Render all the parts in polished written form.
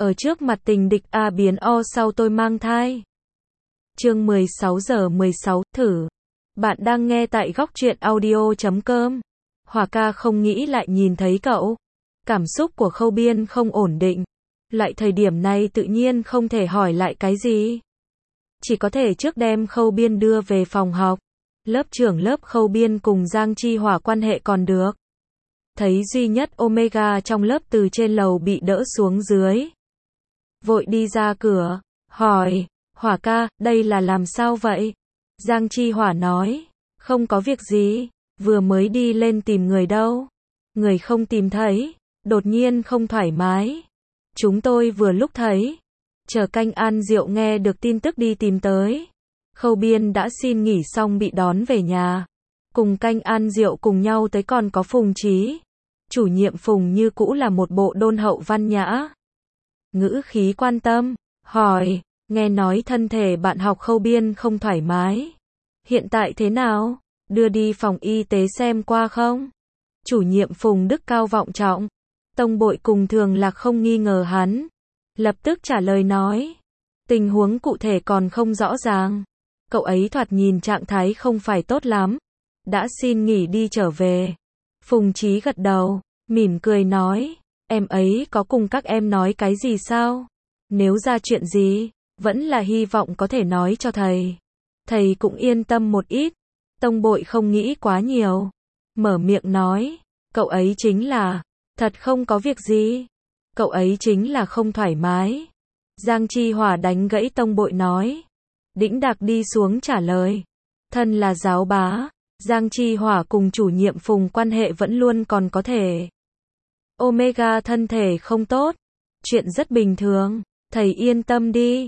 Ở trước mặt tình địch A biến O sau tôi mang thai. Chương 16 giờ 16, thử. Bạn đang nghe tại góc truyện audio.com. Hòa ca không nghĩ lại nhìn thấy cậu. Cảm xúc của Khâu Biên không ổn định. Lại thời điểm này tự nhiên không thể hỏi lại cái gì. Chỉ có thể trước đem Khâu Biên đưa về phòng học. Lớp trưởng lớp Khâu Biên cùng Giang Chi Hỏa quan hệ còn được. Thấy duy nhất Omega trong lớp từ trên lầu bị đỡ xuống dưới. Vội đi ra cửa, hỏi, Hỏa ca, đây là làm sao vậy? Giang Chi Hỏa nói, không có việc gì, vừa mới đi lên tìm người đâu. Người không tìm thấy, đột nhiên không thoải mái. Chúng tôi vừa lúc thấy, chờ canh An Diệu nghe được tin tức đi tìm tới. Khâu Biên đã xin nghỉ xong bị đón về nhà. Cùng canh An Diệu cùng nhau tới còn có Phùng Chí. Chủ nhiệm Phùng như cũ là một bộ đôn hậu văn nhã. Ngữ khí quan tâm, hỏi, nghe nói thân thể bạn học Khâu Biên không thoải mái. Hiện tại thế nào? Đưa đi phòng y tế xem qua không? Chủ nhiệm Phùng đức cao vọng trọng. Tông Bội cùng Thường Lạc không nghi ngờ hắn. Lập tức trả lời nói. Tình huống cụ thể còn không rõ ràng. Cậu ấy thoạt nhìn trạng thái không phải tốt lắm. Đã xin nghỉ đi trở về. Phùng Chí gật đầu, mỉm cười nói. Em ấy có cùng các em nói cái gì sao? Nếu ra chuyện gì, vẫn là hy vọng có thể nói cho thầy. Thầy cũng yên tâm một ít. Tông Bội không nghĩ quá nhiều. Mở miệng nói. Cậu ấy chính là, thật không có việc gì. Cậu ấy chính là không thoải mái. Giang Chi Hỏa đánh gãy Tông Bội nói. Đĩnh Đạc đi xuống trả lời. Thân là giáo bá, Giang Chi Hỏa cùng chủ nhiệm Phùng quan hệ vẫn luôn còn có thể. Omega thân thể không tốt. Chuyện rất bình thường. Thầy yên tâm đi.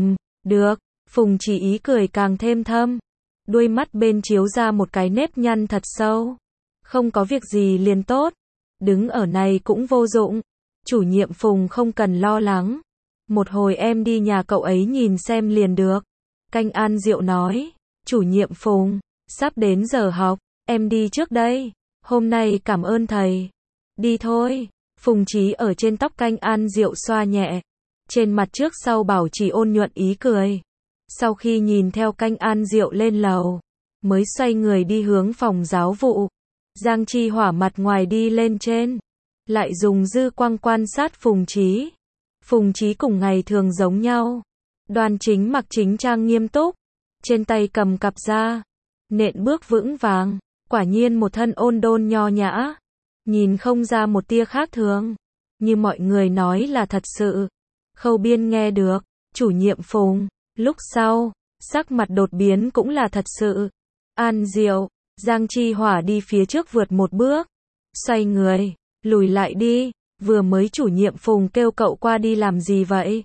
Được. Phùng chỉ ý cười càng thêm thâm. Đuôi mắt bên chiếu ra một cái nếp nhăn thật sâu. Không có việc gì liền tốt. Đứng ở này cũng vô dụng. Chủ nhiệm Phùng không cần lo lắng. Một hồi em đi nhà cậu ấy nhìn xem liền được. Canh An Diệu nói. Chủ nhiệm Phùng, sắp đến giờ học, em đi trước đây. Hôm nay cảm ơn thầy. Đi thôi. Phùng Chí ở trên tóc canh An Diệu xoa nhẹ. Trên mặt trước sau bảo trì ôn nhuận ý cười. Sau khi nhìn theo canh An Diệu lên lầu, mới xoay người đi hướng phòng giáo vụ. Giang Chi Hỏa mặt ngoài đi lên trên. Lại dùng dư quang quan sát Phùng Chí. Phùng Chí cùng ngày thường giống nhau. Đoan chính mặc chính trang nghiêm túc. Trên tay cầm cặp da. Nện bước vững vàng. Quả nhiên một thân ôn đôn nho nhã. Nhìn không ra một tia khác thường. Như mọi người nói là thật sự. Khâu Biên nghe được. Chủ nhiệm Phùng. Lúc sau, sắc mặt đột biến cũng là thật sự. An Diệu. Giang Chi Hỏa đi phía trước vượt một bước. Xoay người. Lùi lại đi. Vừa mới chủ nhiệm Phùng kêu cậu qua đi làm gì vậy?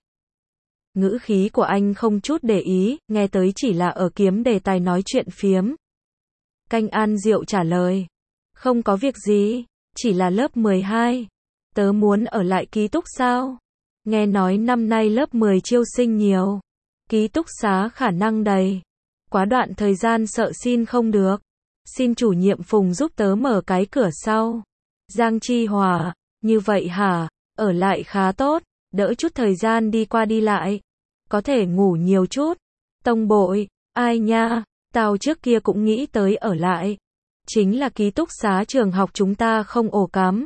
Ngữ khí của anh không chút để ý, nghe tới chỉ là ở kiếm đề tài nói chuyện phiếm. Canh An Diệu trả lời. Không có việc gì, chỉ là lớp 12. Tớ muốn ở lại ký túc sao? Nghe nói năm nay lớp 10 chiêu sinh nhiều. Ký túc xá khả năng đầy. Quá đoạn thời gian sợ xin không được. Xin chủ nhiệm Phùng giúp tớ mở cái cửa sau. Giang Chi Hỏa, như vậy hả? Ở lại khá tốt. Đỡ chút thời gian đi qua đi lại. Có thể ngủ nhiều chút. Tông Bội, ai nha, tao trước kia cũng nghĩ tới ở lại. Chính là ký túc xá trường học chúng ta không ổ cắm.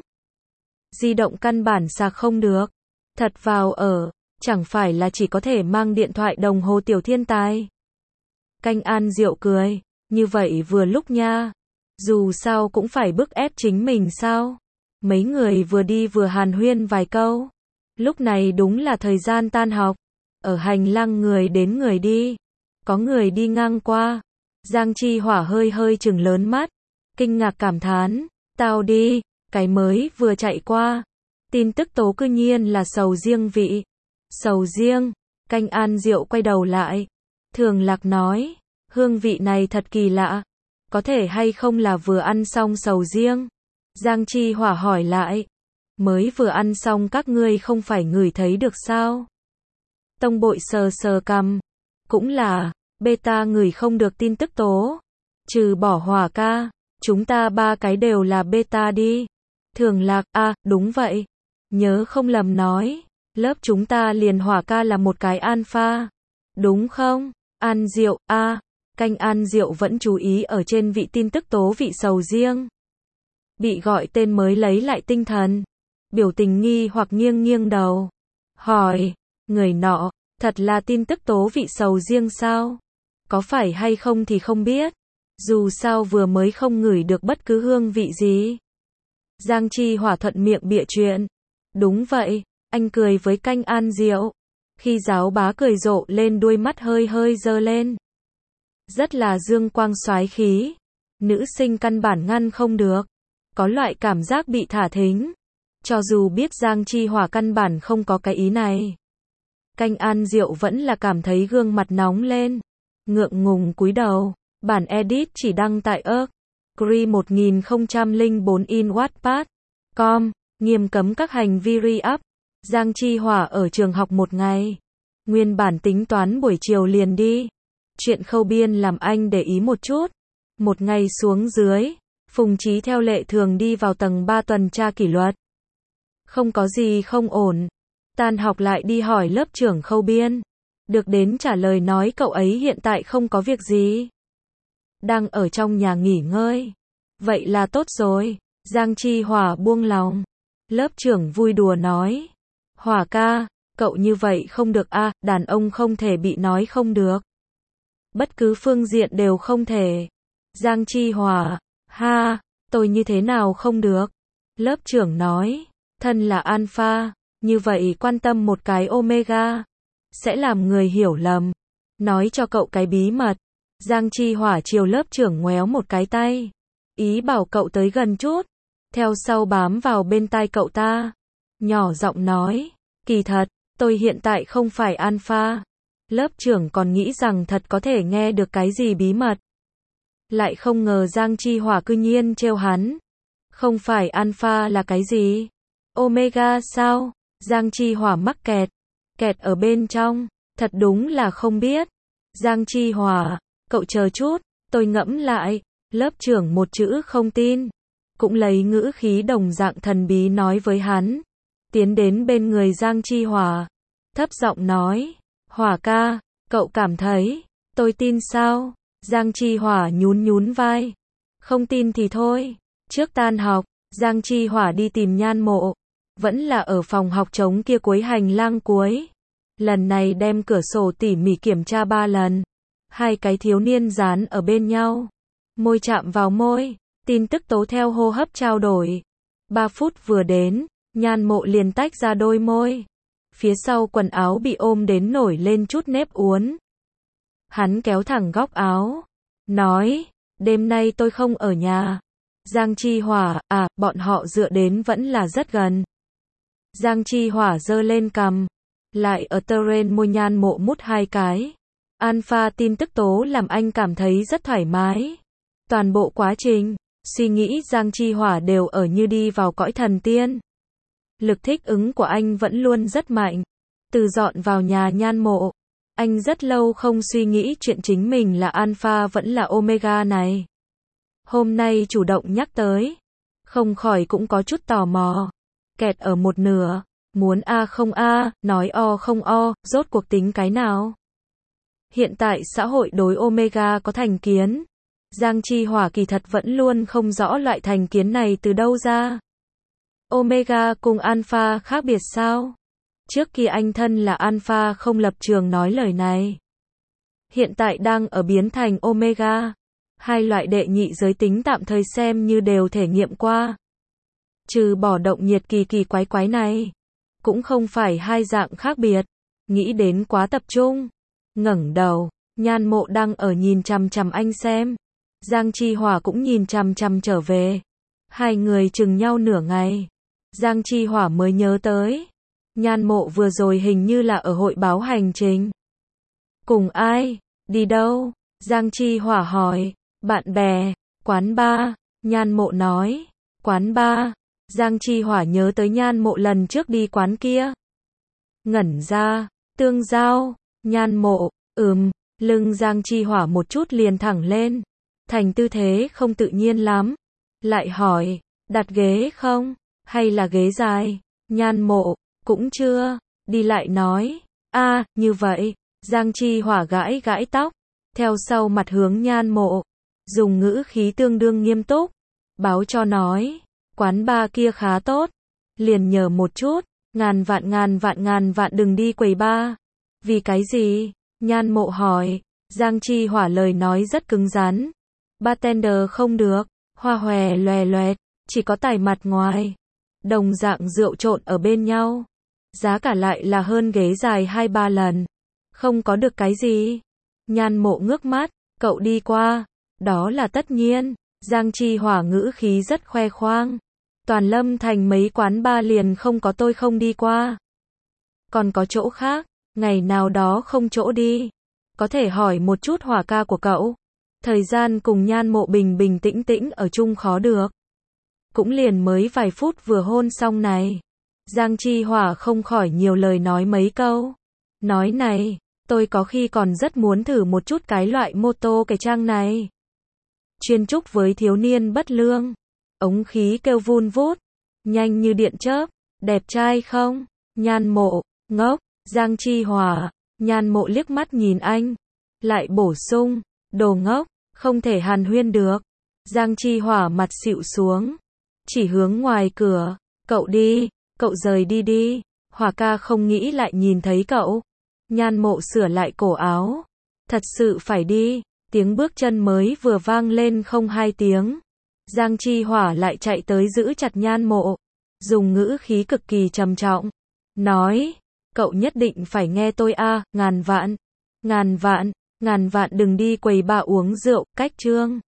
Di động căn bản sạc không được. Thật vào ở, chẳng phải là chỉ có thể mang điện thoại đồng hồ tiểu thiên tài. Canh An Diệu cười, như vậy vừa lúc nha. Dù sao cũng phải bức ép chính mình sao. Mấy người vừa đi vừa hàn huyên vài câu. Lúc này đúng là thời gian tan học. Ở hành lang người đến người đi. Có người đi ngang qua. Giang Chi Hỏa hơi hơi trừng lớn mắt. Kinh ngạc cảm thán. Tao đi. Cái mới vừa chạy qua. Tin tức tố cư nhiên là sầu riêng vị. Sầu riêng. Canh An Diệu quay đầu lại. Thường Lạc nói. Hương vị này thật kỳ lạ. Có thể hay không là vừa ăn xong sầu riêng? Giang Chi Hỏa hỏi lại. Mới vừa ăn xong các ngươi không phải ngửi thấy được sao? Tông Bội sờ sờ cằm. Cũng là, beta ngửi không được tin tức tố. Trừ bỏ Hỏa ca, chúng ta ba cái đều là beta đi. Thường Lạc, đúng vậy. Nhớ không lầm nói, Lớp chúng ta liền Hỏa ca là một cái alpha. Đúng không? An Diệu, Canh An Diệu vẫn chú ý ở trên vị tin tức tố vị sầu riêng. Bị gọi tên mới lấy lại tinh thần. Biểu tình nghi hoặc nghiêng nghiêng đầu. Hỏi, người nọ, thật là tin tức tố vị sầu riêng sao? Có phải hay không thì không biết. Dù sao vừa mới không ngửi được bất cứ hương vị gì. Giang Chi Hỏa thuận miệng bịa chuyện. Đúng vậy, anh cười với Canh An Diệu. Khi giáo bá cười rộ lên đuôi mắt hơi hơi giơ lên. Rất là dương quang soái khí. Nữ sinh căn bản ngăn không được. Có loại cảm giác bị thả thính. Cho dù biết Giang Chi Hỏa căn bản không có cái ý này. Canh An Diệu vẫn là cảm thấy gương mặt nóng lên. Ngượng ngùng cúi đầu. Bản edit chỉ đăng tại Cree 1004 in Wattpad.com. Nghiêm cấm các hành vi re-up. Giang Chi Hỏa ở trường học một ngày. Nguyên bản tính toán buổi chiều liền đi. Chuyện khâu biên làm anh để ý một chút. Một ngày xuống dưới, Phùng Chí theo lệ thường đi vào tầng 3 tuần tra kỷ luật. Không có gì không ổn. Tan học lại đi hỏi lớp trưởng khâu biên. Được đến trả lời nói cậu ấy hiện tại không có việc gì. Đang ở trong nhà nghỉ ngơi. Vậy là tốt rồi. Giang Chi Hỏa buông lòng. Lớp trưởng vui đùa nói. Hỏa ca, cậu như vậy không được đàn ông không thể bị nói không được. Bất cứ phương diện đều không thể. Giang Chi Hỏa, tôi như thế nào không được? Lớp trưởng nói, thân là alpha, như vậy quan tâm một cái omega, sẽ làm người hiểu lầm. Nói cho cậu cái bí mật. Giang Chi Hỏa chiều lớp trưởng ngoéo một cái tay. Ý bảo cậu tới gần chút. Theo sau bám vào bên tai cậu ta. Nhỏ giọng nói, kỳ thật, tôi hiện tại không phải alpha. Lớp trưởng còn nghĩ rằng thật có thể nghe được cái gì bí mật. Lại không ngờ Giang Chi Hỏa cư nhiên trêu hắn. Không phải alpha là cái gì? Omega sao? Giang Chi Hỏa mắc kẹt ở bên trong, thật đúng là không biết. Giang Chi Hỏa, cậu chờ chút, tôi ngẫm lại. Lớp trưởng một chữ không tin, cũng lấy ngữ khí đồng dạng thần bí nói với hắn. Tiến đến bên người Giang Chi Hỏa, thấp giọng nói, Hỏa ca, cậu cảm thấy, tôi tin sao? Giang Chi Hỏa nhún vai. Không tin thì thôi. Trước tan học, Giang Chi Hỏa đi tìm Nhan Mộ. Vẫn là ở phòng học trống kia cuối hành lang cuối. Lần này đem cửa sổ tỉ mỉ kiểm tra 3 lần. Hai cái thiếu niên dán ở bên nhau. Môi chạm vào môi. Tin tức tố theo hô hấp trao đổi. 3 phút vừa đến, Nhan Mộ liền tách ra đôi môi. Phía sau quần áo bị ôm đến nổi lên chút nếp uốn. Hắn kéo thẳng góc áo. Nói, đêm nay tôi không ở nhà. Giang Chi Hỏa, bọn họ dựa đến vẫn là rất gần. Giang Chi Hỏa giơ lên cằm. Lại ở terrain môi Nhan Mộ mút 2 cái. Alpha tin tức tố làm anh cảm thấy rất thoải mái. Toàn bộ quá trình, suy nghĩ Giang Chi Hỏa đều ở như đi vào cõi thần tiên. Lực thích ứng của anh vẫn luôn rất mạnh. Từ dọn vào nhà Nhan Mộ, anh rất lâu không suy nghĩ chuyện chính mình là alpha vẫn là omega này. Hôm nay chủ động nhắc tới, không khỏi cũng có chút tò mò. Kẹt ở một nửa, muốn không nói không rốt cuộc tính cái nào. Hiện tại xã hội đối omega có thành kiến. Giang Chi Hỏa kỳ thật vẫn luôn không rõ loại thành kiến này từ đâu ra. Omega cùng alpha khác biệt sao? Trước khi anh thân là alpha không lập trường nói lời này. Hiện tại đang ở biến thành omega. Hai loại đệ nhị giới tính tạm thời xem như đều thể nghiệm qua. Trừ bỏ động nhiệt kỳ quái này. Cũng không phải hai dạng khác biệt. Nghĩ đến quá tập trung. Ngẩng đầu, Nhan Mộ đang ở nhìn chằm chằm anh xem. Giang Chi Hỏa cũng nhìn chằm chằm trở về. Hai người chừng nhau nửa ngày. Giang Chi Hỏa mới nhớ tới. Nhan Mộ vừa rồi hình như là ở hội báo hành trình. Cùng ai? Đi đâu? Giang Chi Hỏa hỏi. Bạn bè, quán bar. Nhan Mộ nói. Quán bar. Giang Chi Hỏa nhớ tới Nhan Mộ lần trước đi quán kia. Ngẩn ra. Tương giao. Nhan Mộ. Lưng Giang Chi Hỏa một chút liền thẳng lên. Thành tư thế không tự nhiên lắm. Lại hỏi. Đặt ghế không? Hay là ghế dài? Nhan Mộ. Cũng chưa. đi lại nói, a như vậy, Giang Chi Hỏa gãi gãi tóc, theo sau mặt hướng Nhan Mộ, dùng ngữ khí tương đương nghiêm túc, báo cho nói, quán bar kia khá tốt, liền nhờ một chút, ngàn vạn đừng đi quầy bar. Vì cái gì? Nhan Mộ hỏi, Giang Chi Hỏa lời nói rất cứng rắn, bartender không được, hoa hòe loè loẹt, chỉ có tài mặt ngoài, đồng dạng rượu trộn ở bên nhau, giá cả lại là hơn ghế dài 2-3 lần, không có được cái gì. Nhan Mộ ngước mắt, cậu đi qua, đó là tất nhiên. Giang Chi Hỏa ngữ khí rất khoe khoang, toàn Lâm Thành mấy quán bar liền không có tôi không đi qua. Còn có chỗ khác, ngày nào đó không chỗ đi, có thể hỏi một chút Hỏa ca của cậu. Thời gian cùng Nhan Mộ bình bình tĩnh tĩnh ở chung khó được, cũng liền mới vài phút vừa hôn xong này. Giang Chi Hỏa không khỏi nhiều lời nói mấy câu, nói này, tôi có khi còn rất muốn thử một chút cái loại mô tô cái trang này. Chuyên trúc với thiếu niên bất lương, ống khí kêu vun vút, nhanh như điện chớp, đẹp trai không? Nhan Mộ, ngốc. Giang Chi Hỏa, Nhan Mộ liếc mắt nhìn anh, lại bổ sung, đồ ngốc, không thể hàn huyên được. Giang Chi Hỏa mặt xịu xuống, chỉ hướng ngoài cửa, cậu đi, cậu rời đi đi, Hỏa ca không nghĩ lại nhìn thấy cậu. Nhan Mộ sửa lại cổ áo, thật sự phải đi. Tiếng bước chân mới vừa vang lên không 2 tiếng, Giang Chi Hỏa lại chạy tới giữ chặt Nhan Mộ, dùng ngữ khí cực kỳ trầm trọng, nói, cậu nhất định phải nghe tôi a, ngàn vạn đừng đi quầy bar uống rượu, cách chương.